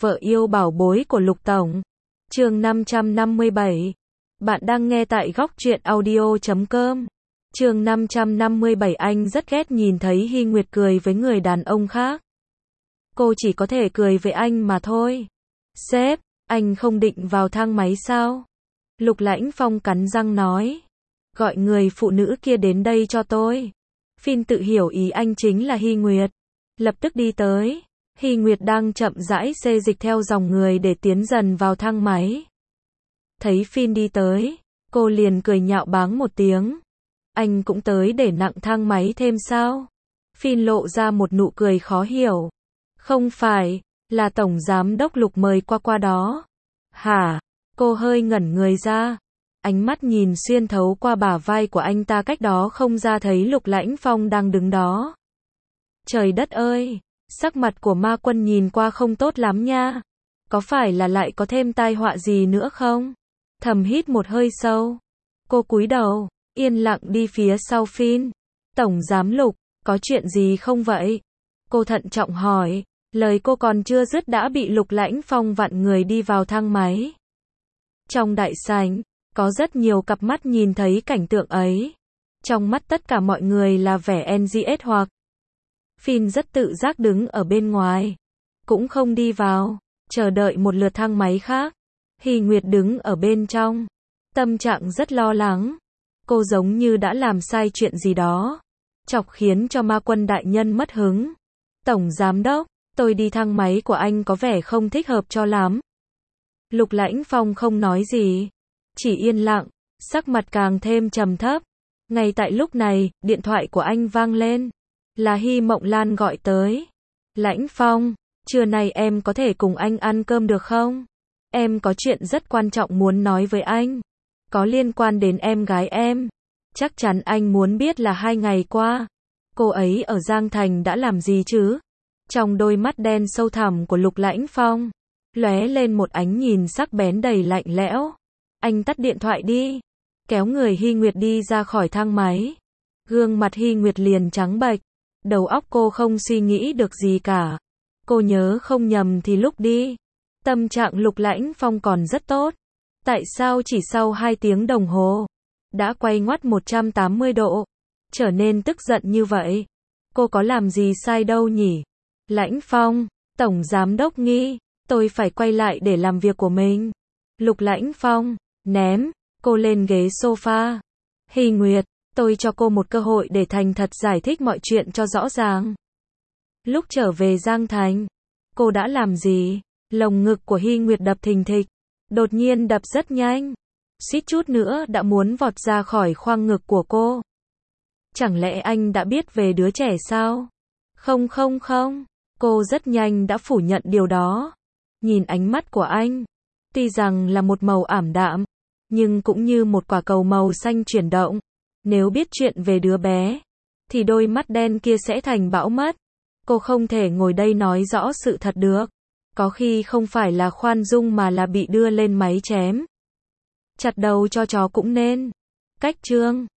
Vợ yêu bảo bối của Lục Tổng. Chương 557. Bạn đang nghe tại góc truyện audio.com. Chương 557. Anh rất ghét nhìn thấy Hy Nguyệt cười với người đàn ông khác. Cô chỉ có thể cười với anh mà thôi. Sếp, anh không định vào thang máy sao? Lục Lãnh Phong cắn răng nói. Gọi người phụ nữ kia đến đây cho tôi. Phin tự hiểu ý anh chính là Hy Nguyệt. Lập tức đi tới. Hy Nguyệt đang chậm rãi xê dịch theo dòng người để tiến dần vào thang máy. Thấy Phin đi tới, cô liền cười nhạo báng một tiếng. Anh cũng tới để nặng thang máy thêm sao? Phin lộ ra một nụ cười khó hiểu. Không phải, là Tổng Giám đốc Lục mời qua đó. Hả? Cô hơi ngẩn người ra. Ánh mắt nhìn xuyên thấu qua bả vai của anh ta cách đó không ra thấy Lục Lãnh Phong đang đứng đó. Trời đất ơi! Sắc mặt của Ma Quân nhìn qua không tốt lắm nha. Có phải là lại có thêm tai họa gì nữa không? Thầm hít một hơi sâu. Cô cúi đầu, yên lặng đi phía sau Phin. Tổng Giám Lục, có chuyện gì không vậy? Cô thận trọng hỏi. Lời cô còn chưa dứt đã bị Lục Lãnh Phong vặn người đi vào thang máy. Trong đại sảnh, có rất nhiều cặp mắt nhìn thấy cảnh tượng ấy. Trong mắt tất cả mọi người là vẻ NGS hoặc Phin rất tự giác đứng ở bên ngoài. Cũng không đi vào, chờ đợi một lượt thang máy khác. Hy Nguyệt đứng ở bên trong. Tâm trạng rất lo lắng. Cô giống như đã làm sai chuyện gì đó. Chọc khiến cho Ma Quân đại nhân mất hứng. Tổng Giám đốc, tôi đi thang máy của anh có vẻ không thích hợp cho lắm. Lục Lãnh Phong không nói gì. Chỉ yên lặng, sắc mặt càng thêm trầm thấp. Ngay tại lúc này, điện thoại của anh vang lên. Là Hy Mộng Lan gọi tới. Lãnh Phong, trưa nay em có thể cùng anh ăn cơm được không? Em có chuyện rất quan trọng muốn nói với anh. Có liên quan đến em gái em. Chắc chắn anh muốn biết là 2 ngày qua, cô ấy ở Giang Thành đã làm gì chứ? Trong đôi mắt đen sâu thẳm của Lục Lãnh Phong, lóe lên một ánh nhìn sắc bén đầy lạnh lẽo. Anh tắt điện thoại đi. Kéo người Hy Nguyệt đi ra khỏi thang máy. Gương mặt Hy Nguyệt liền trắng bệch. Đầu óc cô không suy nghĩ được gì cả. Cô nhớ không nhầm thì lúc đi, tâm trạng Lục Lãnh Phong còn rất tốt. Tại sao chỉ sau 2 tiếng đồng hồ, đã quay ngoắt 180 độ, trở nên tức giận như vậy? Cô có làm gì sai đâu nhỉ? Lãnh Phong, Tổng Giám đốc nghĩ, tôi phải quay lại để làm việc của mình. Lục Lãnh Phong, ném cô lên ghế sofa. Hy Nguyệt, tôi cho cô một cơ hội để thành thật giải thích mọi chuyện cho rõ ràng. Lúc trở về Giang Thành, cô đã làm gì? Lồng ngực của Hy Nguyệt đập thình thịch, đột nhiên đập rất nhanh, suýt chút nữa đã muốn vọt ra khỏi khoang ngực của cô. Chẳng lẽ anh đã biết về đứa trẻ sao? Không, cô rất nhanh đã phủ nhận điều đó. Nhìn ánh mắt của anh, tuy rằng là một màu ảm đạm, nhưng cũng như một quả cầu màu xanh chuyển động. Nếu biết chuyện về đứa bé, thì đôi mắt đen kia sẽ thành bão mất. Cô không thể ngồi đây nói rõ sự thật được. Có khi không phải là khoan dung mà là bị đưa lên máy chém chặt đầu cho chó cũng nên. Cách chương